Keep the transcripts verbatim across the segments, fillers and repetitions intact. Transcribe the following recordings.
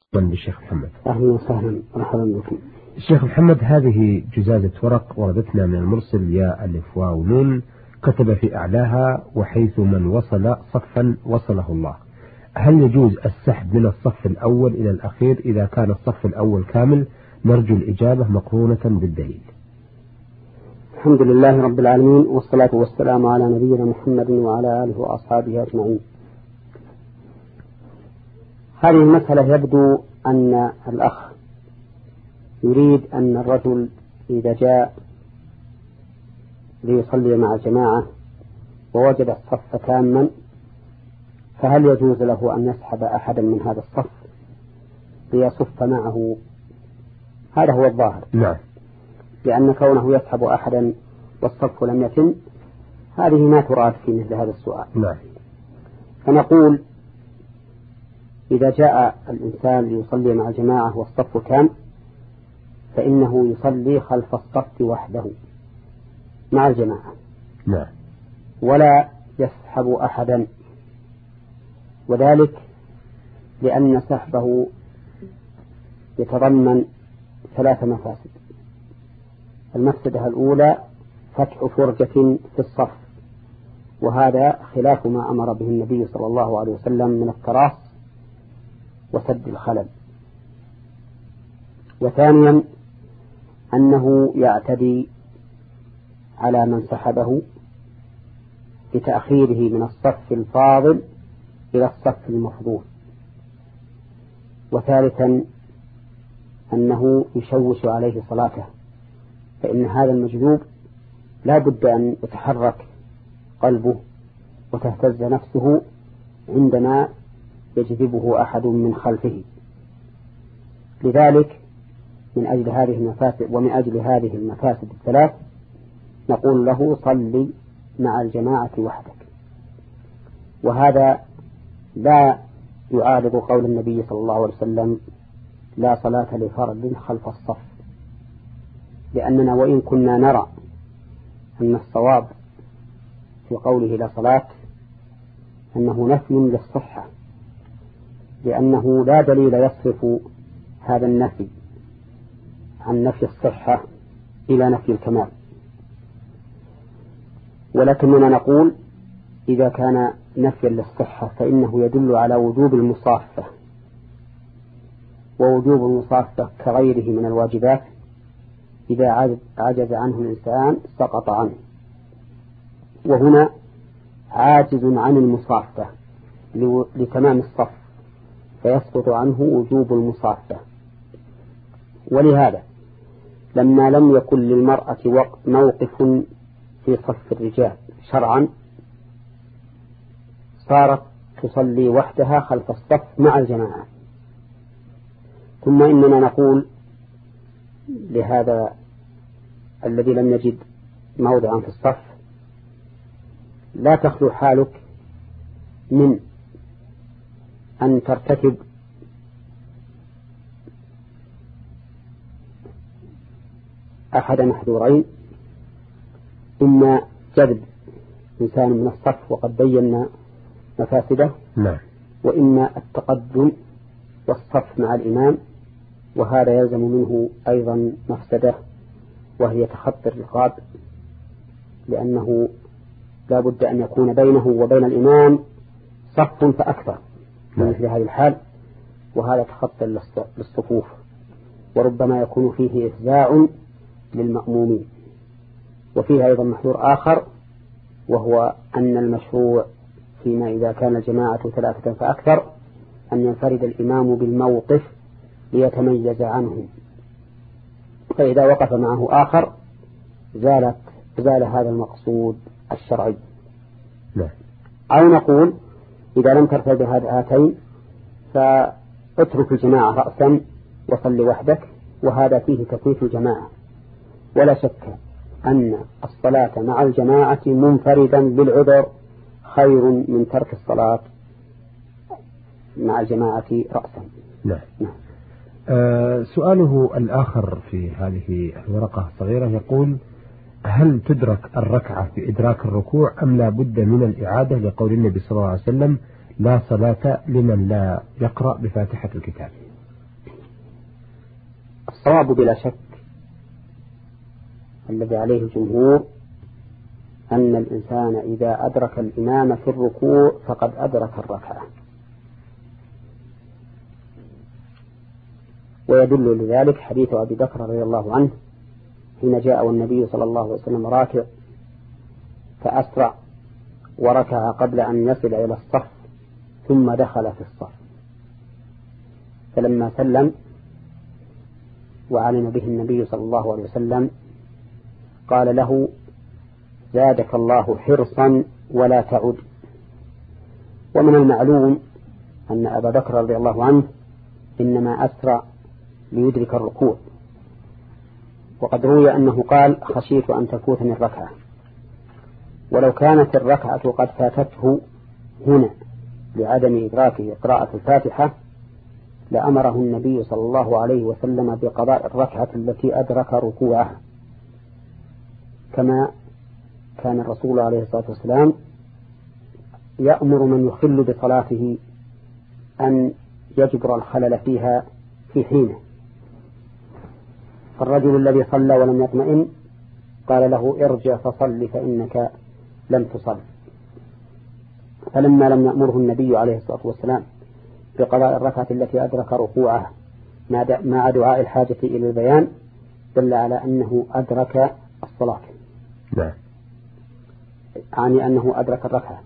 بالشيخ محمد. أهلا وسهلا مرحبا بكم. الشيخ محمد، هذه جزازة ورق وردتنا من المرسل يا ألف واو نون، كتب في أعلاها: وحيث من وصل صفا وصله الله. هل يجوز السحب من الصف الأول إلى الأخير إذا كان الصف الأول كامل؟ نرجو الإجابة مقرونة بالدليل. الحمد لله رب العالمين، والصلاة والسلام على نبينا محمد وعلى آله وأصحابه أجمعين. هذه المسألة يبدو أن الأخ يريد أن الرجل إذا جاء ليصلي مع الجماعة ووجد الصف تاما، فهل يجوز له أن يسحب أحدا من هذا الصف ليصف معه؟ هذا هو الظاهر. نعم. لأن كونه يسحب أحدا والصف لم يتم، هذه ما تراد في مثل هذا السؤال. نعم. فنقول إذا جاء الإنسان ليصلي مع الجماعة والصف كام، فإنه يصلي خلف الصف وحده مع الجماعة. نعم. ولا يسحب أحدا، وذلك لأن سحبه يتضمن ثلاث مفاسد. المفسدة الأولى فتح فرجة في الصف، وهذا خلاف ما أمر به النبي صلى الله عليه وسلم من التراص وسد الخلل. وثانيا أنه يعتدي على من سحبه بتأخيره من الصف الفاضل إلى الصف المفضول. وثالثا أنه يشوش عليه صلاته، فإن هذا المجذوب لا بد أن يتحرك قلبه وتهتز نفسه عندما يجذبه أحد من خلفه. لذلك من أجل هذه المفاسد ومن أجل هذه المفاسد الثلاث نقول له صلي مع الجماعة وحدك. وهذا لا يعارض قول النبي صلى الله عليه وسلم: لا صلاة لفرد خلف الصف، لأننا وإن كنا نرى أن الصواب في قوله لا صلاة أنه نفي للصحة، لأنه لا دليل يصرف هذا النفي عن نفي الصحة إلى نفي الكمال. ولكننا نقول إذا كان نفيا للصحة فإنه يدل على وجوب المصافة، ووجوب المصافة كغيره من الواجبات إذا عجز عنه الإنسان سقط عنه، وهنا عاجز عن المصافة لتمام الصف فيسقط عنه وجوب المصافة. ولهذا لما لم يكن للمرأة موقف في صف الرجال شرعا صارت تصلي وحدها خلف الصف مع الجماعة. ثم إننا نقول لهذا الذي لم يجد موضعا في الصف: لا تخلو حالك من أن ترتكب أحد محذورين: إما جذب إنسان من الصف وقد بينا مفاسده، نعم، وإما التقدم والصف مع الإمام، وهذا يلزم منه أيضا مفسدة وهي تخطي الرقاب، لأنه لا بد أن يكون بينه وبين الإمام صف فأكثر في مثل هذه الحال، وهذا تخطي للصفوف، وربما يكون فيه إفزاع للمأمومين. وفيه أيضا محذور آخر، وهو أن المشروع فيما إذا كان الجماعة ثلاثة فأكثر أن ينفرد الإمام بالموقف ليتميز عنهم، فإذا وقف معه آخر زالت زال هذا المقصود الشرعي. لا. أو نقول إذا لم ترتد هاتين فاترك الجماعة رأسا وصل وحدك، وهذا فيه تكويف الجماعة. ولا شك أن الصلاة مع الجماعة منفردا بالعذر خير من ترك الصلاة مع الجماعة رأسا. نعم. نعم. آه سؤاله الآخر في هذه الورقة الصغيرة يقول: هل تدرك الركعة بإدراك الركوع أم لا بد من الإعادة، لقول النبي صلى الله عليه وسلم: لا صلاة لمن لا يقرأ بفاتحة الكتاب؟ والصواب بلا شك الذي عليه الجمهور أن الإنسان إذا أدرك الإمام في الركوع فقد أدرك الركعة، ويدل لذلك حديث أبي بكر رضي الله عنه حين جاء والنبي صلى الله عليه وسلم راكع فأسرع وركع قبل أن يصل إلى الصف ثم دخل في الصف، فلما سلم وعلم به النبي صلى الله عليه وسلم قال له: زادك الله حرصا ولا تعد. ومن المعلوم أن أبا بكر رضي الله عنه إنما أسرع ليدرك الركوع، وقد روي أنه قال: خشيت أن تفوتني الركعة. ولو كانت الركعة قد فاتته هنا لعدم إدراكه قراءة الفاتحة لأمره النبي صلى الله عليه وسلم بقضاء الركعة التي أدرك ركوعها، كما كان الرسول عليه الصلاة والسلام يأمر من يخل بصلاته أن يجبر الخلل فيها في حينه. فالرجل الذي صلى ولم يطمئن قال له: ارجع فصل فإنك لم تصل. فلما لم يأمره النبي عليه الصلاة والسلام بقضاء الركعة التي أدرك ركوعها مع دعاء الحاجة إلى البيان دل على أنه أدرك الصلاة، نعم، يعني أنه أدرك الركعة.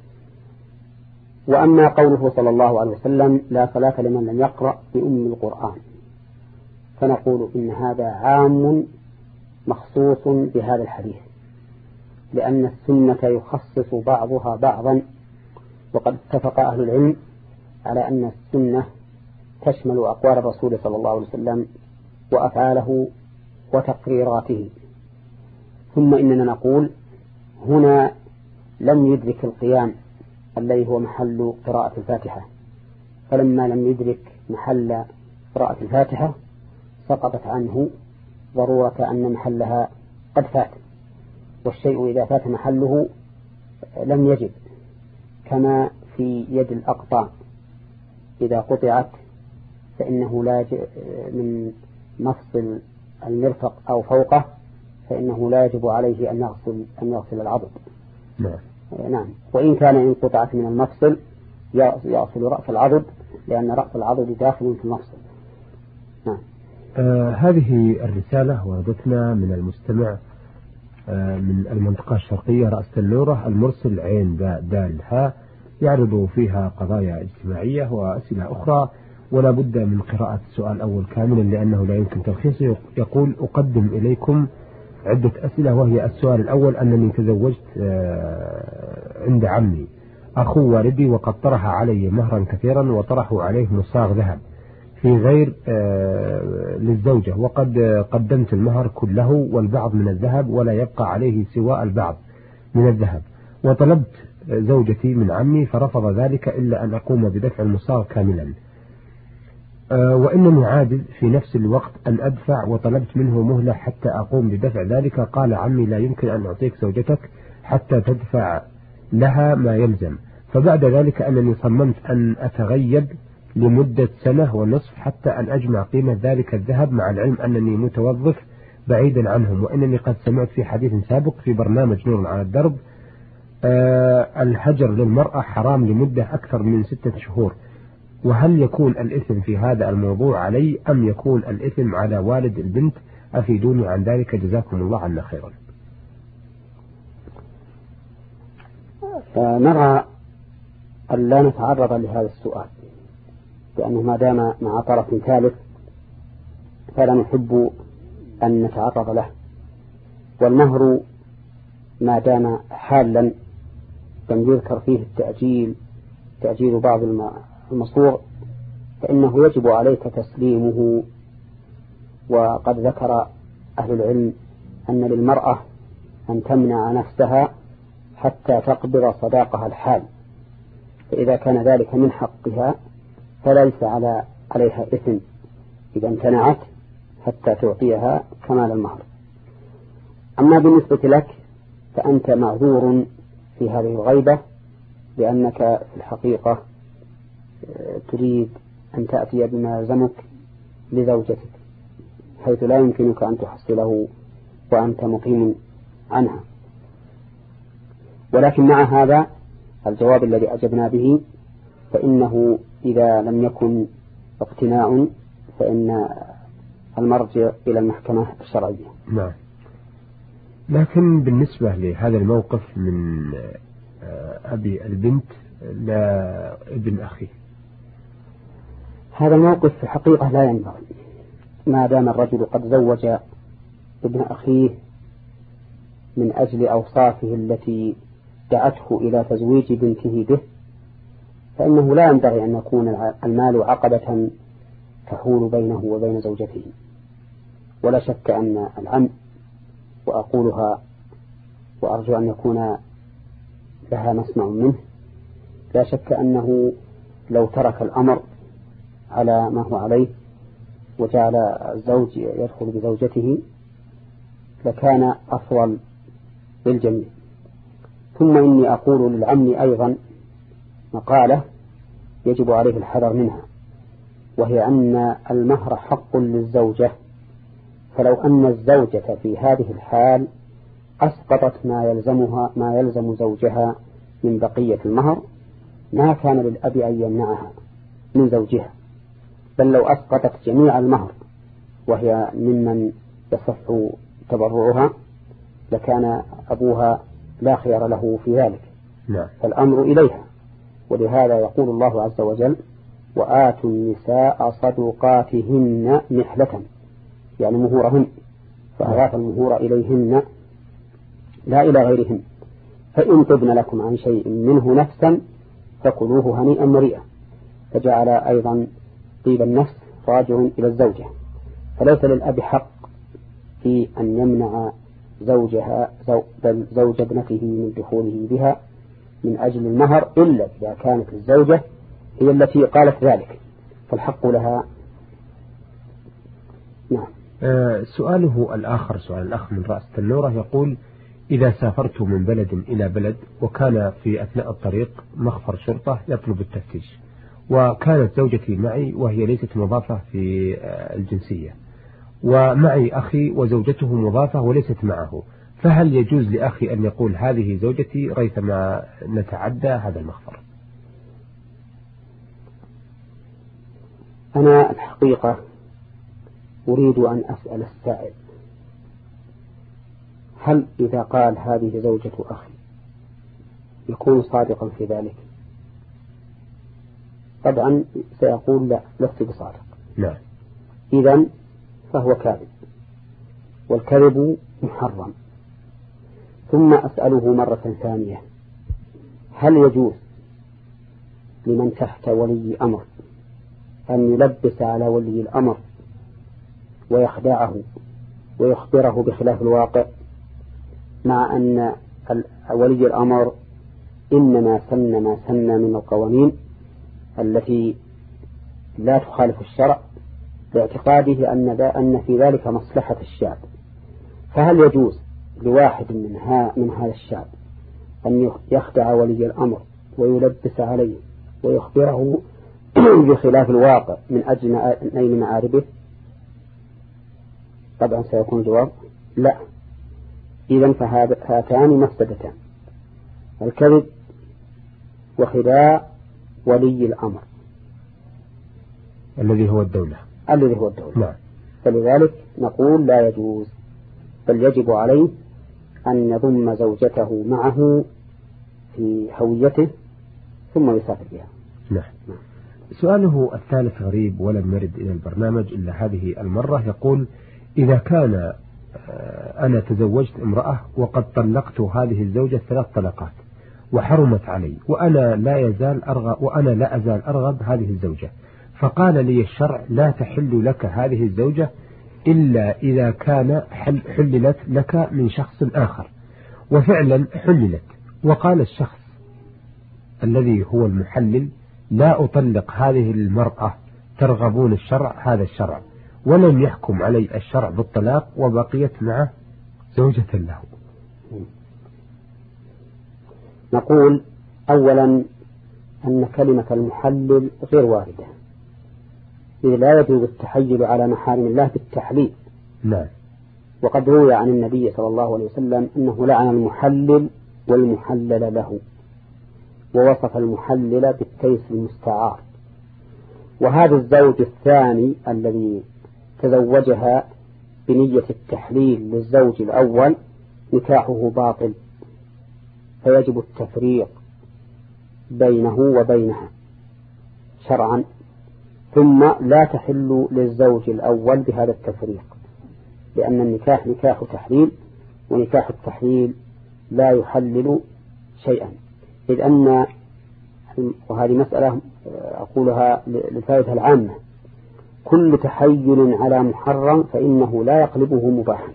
وأما قوله صلى الله عليه وسلم: لا صلاة لمن لم يقرأ بأم القرآن، فنقول إن هذا عام مخصوص بهذا الحديث، لأن السنة يخصص بعضها بعضا، وقد اتفق أهل العلم على أن السنة تشمل أقوال الرسول صلى الله عليه وسلم وأفعاله وتقريراته. ثم إننا نقول هنا لم يدرك القيام الذي هو محل قراءة الفاتحة، فلما لم يدرك محل قراءة الفاتحة سقطت عنه ضرورة أن محلها قد فات، والشيء إذا فات محله لم يجب، كما في يد الأقطاع إذا قطعت فإنه لا من مفصل المرفق أو فوقه فإنه لا يجب عليه أن يغسل أن يغسل العضد. نعم. نعم. وإن كان إن قطعت من المفصل يغسل رأس العضد، لأن رأس العضد داخل في المفصل. نعم. آه هذه الرسالة وردتنا من المستمع آه من المنطقة الشرقية رأس النورة، المرسل عين باء دال ها، يعرض فيها قضايا اجتماعية وأسئلة أخرى، ولا بد من قراءة السؤال الأول كاملا لأنه لا يمكن تلخيصه. يقول: أقدم إليكم عدة أسئلة، وهي السؤال الأول: أنني تزوجت عند عمي أخو والدي، وقد طرح علي مهرا كثيرا وطرحوا عليه مصاغ ذهب في غير للزوجة، وقد قدمت المهر كله والبعض من الذهب ولا يبقى عليه سوى البعض من الذهب، وطلبت زوجتي من عمي فرفض ذلك إلا أن أقوم بدفع المصاغ كاملا، وإنني عاجز في نفس الوقت أن أدفع، وطلبت منه مهلة حتى أقوم بدفع ذلك. قال عمي: لا يمكن أن أعطيك زوجتك حتى تدفع لها ما يلزم. فبعد ذلك أنني صممت أن أتغيب لمدة سنة ونصف حتى أن أجمع قيمة ذلك الذهب، مع العلم أنني متوظف بعيدا عنهم، وإنني قد سمعت في حديث سابق في برنامج نور على الدرب أه الهجر للمرأة حرام لمدة أكثر من ستة شهور، وهل يكون الإثم في هذا الموضوع علي أم يكون الإثم على والد البنت؟ أفيدوني عن ذلك جزاكم الله عنا خيرا. نرى أن لا نتعرض لهذا السؤال، لأنه ما دام مع طرف ثالث فلا نحب أن نتعرض له، والمهر ما دام حالا لم يذكر فيه التأجيل تأجيل بعض المصروع فإنه يجب عليك تسليمه. وقد ذكر أهل العلم أن للمرأة أن تمنع نفسها حتى تقبض صداقها الحال، فإذا كان ذلك من حقها فليس على عليها إثم إذا امتنعت حتى تعطيها كمال المهر. أما بالنسبة لك فأنت معذور في هذه الغيبة، لأنك في الحقيقة تريد أن تأتي بما يلزمك لزوجتك، حيث لا يمكنك أن تحصله وأنت مقيم عنها. ولكن مع هذا الجواب الذي أجبنا به فإنه إذا لم يكن اقتناع فإن المرجع إلى المحكمة الشرعية. نعم. لكن بالنسبة لهذا الموقف من أبي البنت لا ابن أخيه، هذا الموقف في الحقيقة لا ينبغي ما دام الرجل قد زوج ابن أخيه من أجل أوصافه التي دعته إلى تزويج بنته به، فإنه لا ينبغي أن يكون المال عقبة تحول بينه وبين زوجته. ولا شك أن العم، وأقولها وأرجو أن يكون لها مسمع منه، لا شك أنه لو ترك الأمر على ما هو عليه وجعل الزوج يدخل بزوجته لكان أفضل للجميع. ثم إني أقول للعم أيضا مقالة يجب عليه الحذر منها، وهي أن المهر حق للزوجة، فلو أن الزوجة في هذه الحال أسقطت ما يلزمها ما يلزم زوجها من بقية المهر ما كان للأب أن يمنعها من زوجها، بل لو أسقطت جميع المهر وهي ممن يصح تبرعها لكان أبوها لا خيار له في ذلك. نعم. فالأمر إليها. ولهذا يقول الله عز وجل: وآتوا النساء صدقاتهن نحلة، يعني مهورهن، فأضاف المهور إليهن لا إلى غيرهن، فإن طبن لكم عن شيء منه نفسا فكلوه هنيئا مريئا، فجعل أيضا طيب النفس راجع إلى الزوجة، فليس للأب حق في أن يمنع زوجها بل زوج ابنته من دخوله بها من أجل المهر إلا إذا كانت الزوجة هي التي قالت ذلك، فالحق لها. نعم. آه سؤاله الآخر، سؤال الأخ من رأس التنورة، يقول: إذا سافرت من بلد إلى بلد وكان في أثناء الطريق مخفر شرطة يطلب التفتيش، وكانت زوجتي معي وهي ليست مضافة في الجنسية، ومعي أخي وزوجته مضافة وليست معه، فهل يجوز لأخي أن يقول هذه زوجتي ريثما نتعدى هذا المخفر؟ أنا الحقيقة أريد أن أسأل السائل: هل إذا قال هذه زوجة أخي يكون صادقا في ذلك؟ طبعا سيقول لا، لست بصادق. نعم. إذن فهو كاذب، والكذب محرم. ثم أسأله مرة ثانية: هل يجوز لمن تحت ولي أمر أن يلبس على ولي الأمر ويخدعه ويخبره بخلاف الواقع، مع أن ولي الأمر إنما سن ما سن من القوانين التي لا تخالف الشرع باعتقاده أن أن في ذلك مصلحة الشعب؟ فهل يجوز لواحد من, ها من هذا الشعب أن يخدع ولي الأمر ويلبس عليه ويخبره بخلاف الواقع من أجل نيل معاربه؟ طبعا سيكون الجواب لا. إذن فهاتان مفسدتان: الكذب وخداع ولي الأمر الذي هو الدولة الذي هو الدولة. نعم. فلذلك نقول لا يجوز، بل يجب عليه أن يضم زوجته معه في هويته ثم يسافر بها. نعم. نعم. سؤاله الثالث غريب ولم يرد إلى البرنامج إلا هذه المرة، يقول: إذا كان أنا تزوجت امرأة وقد طلقت هذه الزوجة ثلاث طلقات وحرمت علي، وأنا لا يزال أرغب وأنا لا أزال أرغب هذه الزوجة، فقال لي الشرع: لا تحل لك هذه الزوجة إلا إذا كان حل حللت لك من شخص آخر، وفعلا حللت، وقال الشخص الذي هو المحلل: لا أطلق هذه المرأة، ترغبون الشرع هذا الشرع، ولم يحكم علي الشرع بالطلاق وبقيت معه زوجة له. نقول أولا أن كلمة المحلل غير واردة، إذ لا يجوز التحيل على محارم الله بالتحليل، نعم. وقد روي عن النبي صلى الله عليه وسلم أنه لعن المحلل والمحلل له، ووصف المحلل بالتيس المستعار. وهذا الزوج الثاني الذي تزوجها بنية التحليل للزوج الأول نكاحه باطل، فيجب التفريق بينه وبينها شرعا، ثم لا تحل للزوج الأول بهذا التفريق، لأن النكاح نكاح تحليل، ونكاح التحليل لا يحلل شيئا، إذ أن، وهذه مسألة أقولها للفائدة العامة، كل تحيل على محرم فإنه لا يقلبه مباحا،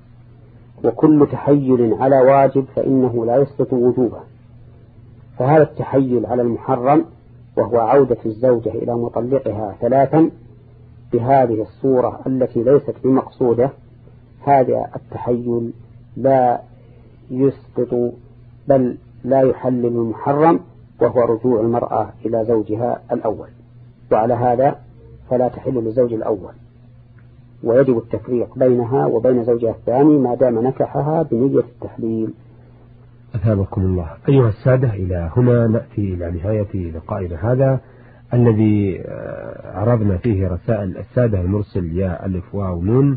وكل تحيل على واجب فإنه لا يسقط وجوبه. فهذا التحيل على المحرم وهو عودة الزوجة إلى مطلقها ثلاثا بهذه الصورة التي ليست بمقصودة، هذا التحيل لا يسقط بل لا يحلل المحرم، وهو رجوع المرأة إلى زوجها الأول، وعلى هذا فلا تحل للزوج الأول، ويجب التفريق بينها وبين زوجها الثاني ما دام نكحها بنية التحليل. أثابكم الله. أيها السادة، إلى هنا نأتي إلى نهاية لقائنا هذا الذي عرضنا فيه رسائل السادة المرسل يا ألف واو نون،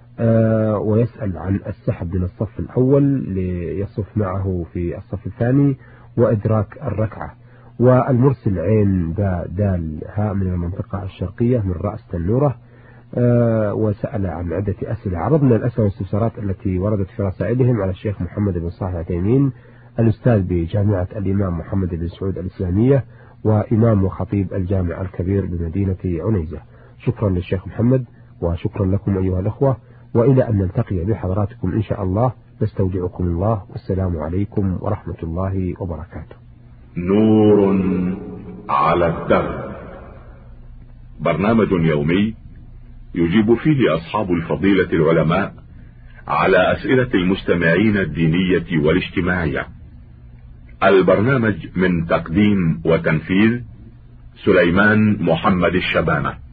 ويسأل عن السحب من الصف الأول ليصف معه في الصف الثاني وإدراك الركعة، والمرسل عين باء دال هاء من المنطقة الشرقية من رأس تنورة، وسأل عن عدة أسئلة. عرضنا الأسئلة والاستفسارات التي وردت في رسائلهم على الشيخ محمد بن صالح العثيمين، الأستاذ بجامعة الإمام محمد بن سعود الإسلامية، وإمام وخطيب الجامع الكبير بمدينة عنيزة. شكرا للشيخ محمد، وشكرا لكم أيها الأخوة، وإلى أن نلتقي بحضراتكم إن شاء الله، نستودعكم الله، والسلام عليكم ورحمة الله وبركاته. نور على الدرب، برنامج يومي يجيب فيه أصحاب الفضيلة العلماء على أسئلة المستمعين الدينية والاجتماعية. البرنامج من تقديم وتنفيذ سليمان محمد الشبانة.